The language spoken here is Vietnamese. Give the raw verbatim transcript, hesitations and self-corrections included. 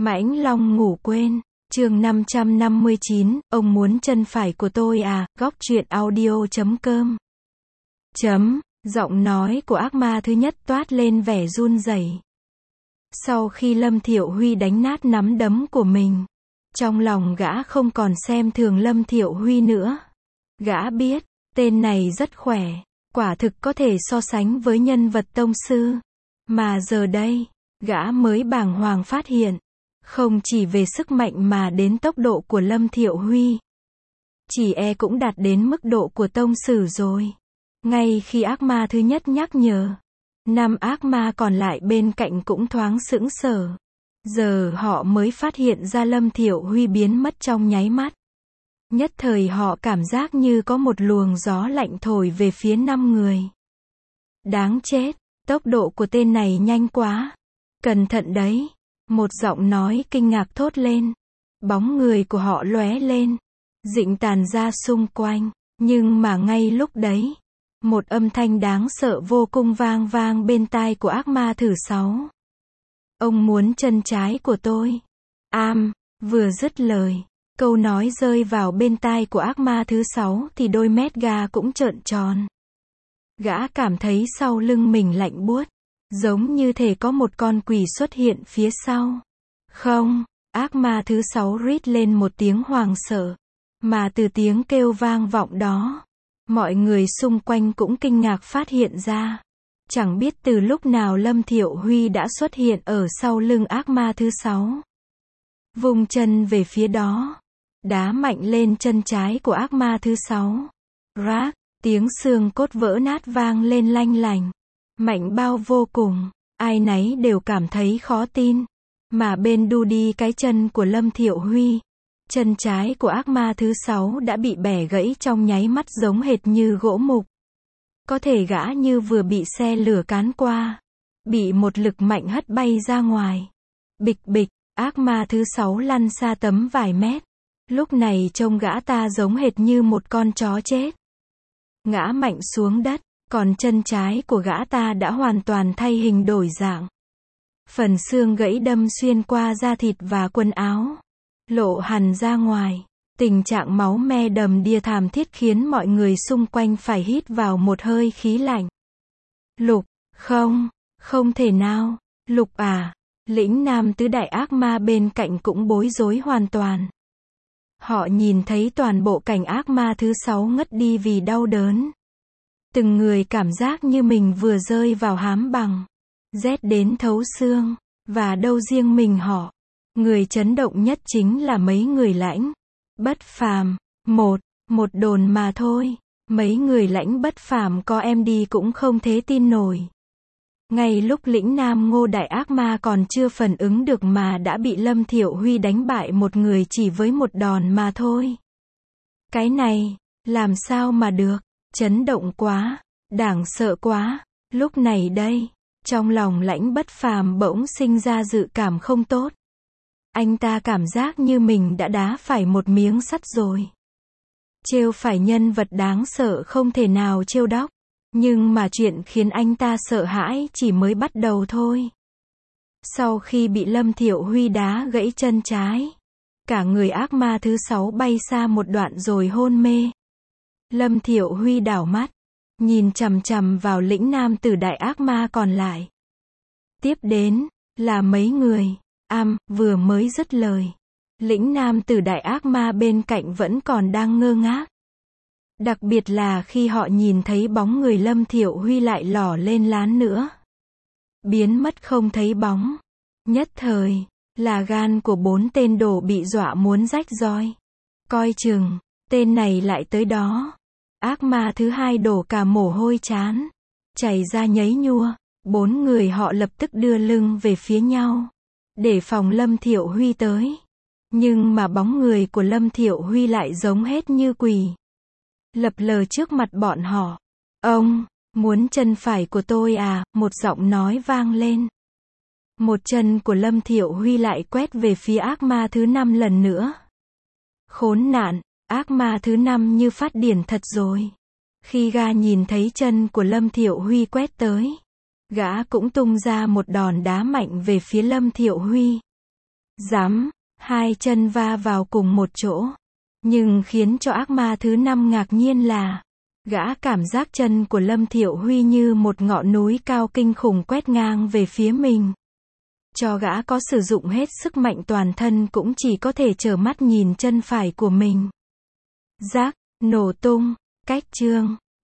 Mãnh Long ngủ quên. Chương năm trăm năm mươi chín, ông muốn chân phải của tôi à, góc truyện audio chấm com. Chấm, giọng nói của ác ma thứ nhất toát lên vẻ run rẩy. Sau khi Lâm Thiệu Huy đánh nát nắm đấm của mình, trong lòng gã không còn xem thường Lâm Thiệu Huy nữa. Gã biết, tên này rất khỏe, quả thực có thể so sánh với nhân vật tông sư. Mà giờ đây, gã mới bàng hoàng phát hiện, không chỉ về sức mạnh mà đến tốc độ của Lâm Thiệu Huy, chỉ e cũng đạt đến mức độ của tông sử rồi. Ngay khi ác ma thứ nhất nhắc nhở, năm ác ma còn lại bên cạnh cũng thoáng sững sờ. Giờ họ mới phát hiện ra Lâm Thiệu Huy biến mất trong nháy mắt. Nhất thời họ cảm giác như có một luồng gió lạnh thổi về phía năm người. Đáng chết, tốc độ của tên này nhanh quá. Cẩn thận đấy. Một giọng nói kinh ngạc thốt lên. Bóng người của họ lóe lên, rịnh tàn ra xung quanh. Nhưng mà ngay lúc đấy, một âm thanh đáng sợ vô cùng vang vang bên tai của ác ma thứ sáu. Ông muốn chân trái của tôi. Am, vừa dứt lời, câu nói rơi vào bên tai của ác ma thứ sáu thì đôi mét gà cũng trợn tròn. Gã cảm thấy sau lưng mình lạnh buốt, giống như thể có một con quỷ xuất hiện phía sau. Không, ác ma thứ sáu rít lên một tiếng hoảng sợ. Mà từ tiếng kêu vang vọng đó, mọi người xung quanh cũng kinh ngạc phát hiện ra. Chẳng biết từ lúc nào Lâm Thiệu Huy đã xuất hiện ở sau lưng ác ma thứ sáu. Vùng chân về phía đó, đá mạnh lên chân trái của ác ma thứ sáu. Rác, tiếng xương cốt vỡ nát vang lên lanh lành. Mạnh bao vô cùng, ai nấy đều cảm thấy khó tin. Mà bên đu đi cái chân của Lâm Thiệu Huy, chân trái của ác ma thứ sáu đã bị bẻ gãy trong nháy mắt giống hệt như gỗ mục. Có thể gã như vừa bị xe lửa cán qua, bị một lực mạnh hất bay ra ngoài. Bịch bịch, ác ma thứ sáu lăn xa tấm vài mét. Lúc này trông gã ta giống hệt như một con chó chết. Ngã mạnh xuống đất. Còn chân trái của gã ta đã hoàn toàn thay hình đổi dạng. Phần xương gãy đâm xuyên qua da thịt và quần áo, lộ hằn ra ngoài. Tình trạng máu me đầm đìa thảm thiết khiến mọi người xung quanh phải hít vào một hơi khí lạnh. Lục, không, không thể nào, Lục à, lĩnh nam tứ đại ác ma bên cạnh cũng bối rối hoàn toàn. Họ nhìn thấy toàn bộ cảnh ác ma thứ sáu ngất đi vì đau đớn. Từng người cảm giác như mình vừa rơi vào hám bằng, rét đến thấu xương, và đâu riêng mình họ. Người chấn động nhất chính là mấy người lãnh bất phàm. Một, một đồn mà thôi, mấy người lãnh bất phàm có em đi cũng không thể tin nổi. Ngay lúc lĩnh nam ngô đại ác ma còn chưa phản ứng được mà đã bị Lâm Thiệu Huy đánh bại một người chỉ với một đòn mà thôi. Cái này, làm sao mà được? Chấn động quá, đáng sợ quá. Lúc này đây, trong lòng lãnh bất phàm bỗng sinh ra dự cảm không tốt. Anh ta cảm giác như mình đã đá phải một miếng sắt rồi. Trêu phải nhân vật đáng sợ không thể nào trêu đóc. Nhưng mà chuyện khiến anh ta sợ hãi chỉ mới bắt đầu thôi. Sau khi bị Lâm Thiệu Huy đá gãy chân trái, cả người ác ma thứ sáu bay xa một đoạn rồi hôn mê. Lâm Thiệu Huy đảo mắt, nhìn chằm chằm vào lĩnh nam tử đại ác ma còn lại. Tiếp đến, là mấy người, am, vừa mới dứt lời. Lĩnh nam tử đại ác ma bên cạnh vẫn còn đang ngơ ngác. Đặc biệt là khi họ nhìn thấy bóng người Lâm Thiệu Huy lại lỏ lên lán nữa. Biến mất không thấy bóng. Nhất thời, là gan của bốn tên đồ bị dọa muốn rách roi. Coi chừng, tên này lại tới đó. Ác ma thứ hai đổ cả mồ hôi chán, chảy ra nhấy nhua. Bốn người họ lập tức đưa lưng về phía nhau, để phòng Lâm Thiệu Huy tới. Nhưng mà bóng người của Lâm Thiệu Huy lại giống hết như quỷ, lập lờ trước mặt bọn họ. Ông, muốn chân phải của tôi à, một giọng nói vang lên. Một chân của Lâm Thiệu Huy lại quét về phía ác ma thứ năm lần nữa. Khốn nạn, ác ma thứ năm như phát điên thật rồi. Khi gã nhìn thấy chân của Lâm Thiệu Huy quét tới, gã cũng tung ra một đòn đá mạnh về phía Lâm Thiệu Huy. Dám, hai chân va vào cùng một chỗ. Nhưng khiến cho ác ma thứ năm ngạc nhiên là, gã cảm giác chân của Lâm Thiệu Huy như một ngọn núi cao kinh khủng quét ngang về phía mình. Cho gã có sử dụng hết sức mạnh toàn thân cũng chỉ có thể trơ mắt nhìn chân phải của mình. Rác, nổ tung, cách chương.